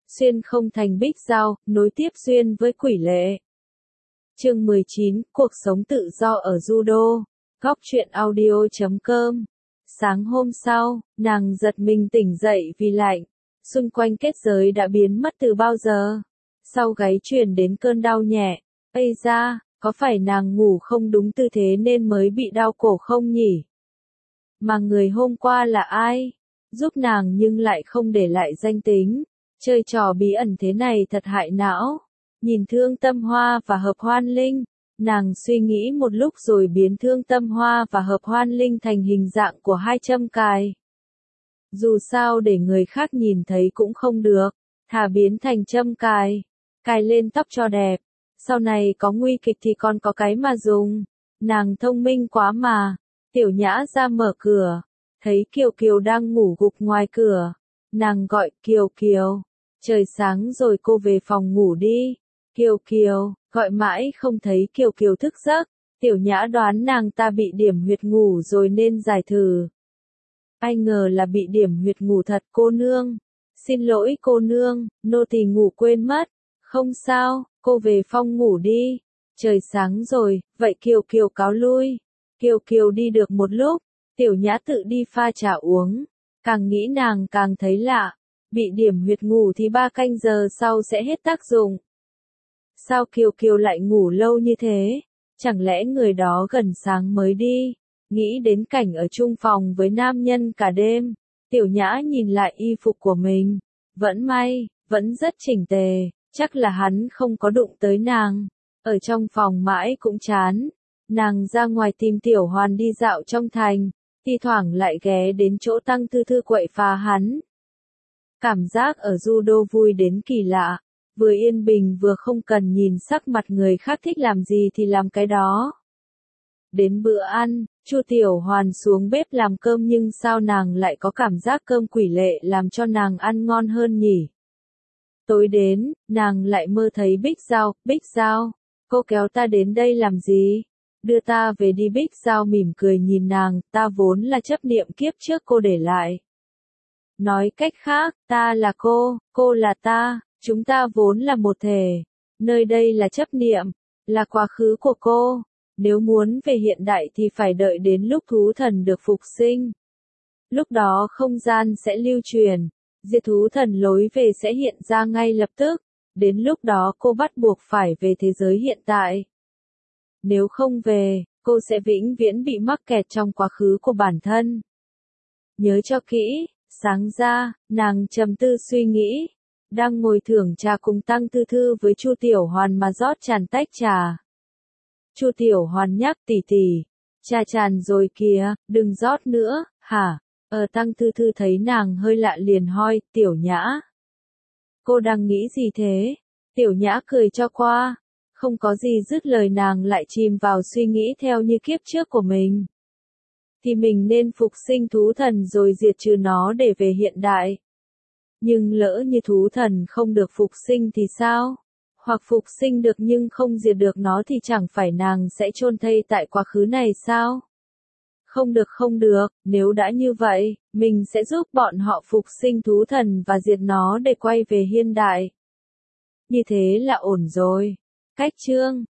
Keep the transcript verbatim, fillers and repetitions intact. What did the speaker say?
xuyên không thành Bích Giao, nối tiếp xuyên với Quỷ Lệ. Chương mười chín, cuộc sống tự do ở Judo. Góc truyện audio chấm com. Sáng hôm sau, nàng giật mình tỉnh dậy vì lạnh. Xung quanh kết giới đã biến mất từ bao giờ. Sau gáy truyền đến cơn đau nhẹ. Ây da, có phải nàng ngủ không đúng tư thế nên mới bị đau cổ không nhỉ? Mà người hôm qua là ai? Giúp nàng nhưng lại không để lại danh tính. Chơi trò bí ẩn thế này thật hại não. Nhìn Thương Tâm Hoa và Hợp Hoan Linh, nàng suy nghĩ một lúc rồi biến Thương Tâm Hoa và Hợp Hoan Linh thành hình dạng của hai châm cài. Dù sao để người khác nhìn thấy cũng không được, thà biến thành châm cài, cài lên tóc cho đẹp. Sau này có nguy kịch thì còn có cái mà dùng. Nàng thông minh quá mà. Tiểu Nhã ra mở cửa, thấy Kiều Kiều đang ngủ gục ngoài cửa. Nàng gọi Kiều Kiều, trời sáng rồi cô về phòng ngủ đi. Kiều Kiều, gọi mãi không thấy Kiều Kiều thức giấc. Tiểu Nhã đoán nàng ta bị điểm huyệt ngủ rồi nên giải thử. Ai ngờ là bị điểm huyệt ngủ thật cô nương. Xin lỗi cô nương, nô tỳ ngủ quên mất. Không sao, cô về phòng ngủ đi. Trời sáng rồi, vậy Kiều Kiều cáo lui. Kiều Kiều đi được một lúc, Tiểu Nhã tự đi pha trà uống. Càng nghĩ nàng càng thấy lạ. Bị điểm huyệt ngủ thì ba canh giờ sau sẽ hết tác dụng. Sao Kiều Kiều lại ngủ lâu như thế? Chẳng lẽ người đó gần sáng mới đi? Nghĩ đến cảnh ở chung phòng với nam nhân cả đêm. Tiểu Nhã nhìn lại y phục của mình. Vẫn may, vẫn rất chỉnh tề. Chắc là hắn không có đụng tới nàng. Ở trong phòng mãi cũng chán. Nàng ra ngoài tìm Tiểu Hoàn đi dạo trong thành. Thi thoảng lại ghé đến chỗ Tăng Thư Thư quậy phá hắn. Cảm giác ở Judo vui đến kỳ lạ. Vừa yên bình vừa không cần nhìn sắc mặt người khác thích làm gì thì làm cái đó. Đến bữa ăn, Chu Tiểu Hoàn xuống bếp làm cơm nhưng sao nàng lại có cảm giác cơm Quỷ Lệ làm cho nàng ăn ngon hơn nhỉ? Tối đến, nàng lại mơ thấy Bích Giao. Bích Giao, cô kéo ta đến đây làm gì? Đưa ta về đi. Bích Giao mỉm cười nhìn nàng, ta vốn là chấp niệm kiếp trước cô để lại. Nói cách khác, ta là cô, cô là ta, chúng ta vốn là một thể. Nơi đây là chấp niệm, là quá khứ của cô. Nếu muốn về hiện đại thì phải đợi đến lúc thú thần được phục sinh. Lúc đó không gian sẽ lưu truyền, diệt thú thần lối về sẽ hiện ra ngay lập tức. Đến lúc đó cô bắt buộc phải về thế giới hiện tại. Nếu không về, cô sẽ vĩnh viễn bị mắc kẹt trong quá khứ của bản thân. Nhớ cho kỹ. Sáng ra, nàng trầm tư suy nghĩ. Đang ngồi thưởng trà cùng Tăng Thư Thư với Chu Tiểu Hoàn mà rót tràn tách trà. Chu Tiểu Hoàn nhắc tỷ tỷ, trà tràn rồi kìa, đừng rót nữa, hả? Ờ Tăng Thư Thư thấy nàng hơi lạ liền hỏi, Tiểu Nhã. Cô đang nghĩ gì thế? Tiểu Nhã cười cho qua. Không có gì dứt lời nàng lại chìm vào suy nghĩ theo như kiếp trước của mình. Thì mình nên phục sinh thú thần rồi diệt trừ nó để về hiện đại. Nhưng lỡ như thú thần không được phục sinh thì sao? Hoặc phục sinh được nhưng không diệt được nó thì chẳng phải nàng sẽ chôn thây tại quá khứ này sao? Không được không được, nếu đã như vậy, mình sẽ giúp bọn họ phục sinh thú thần và diệt nó để quay về hiện đại. Như thế là ổn rồi. Cách chương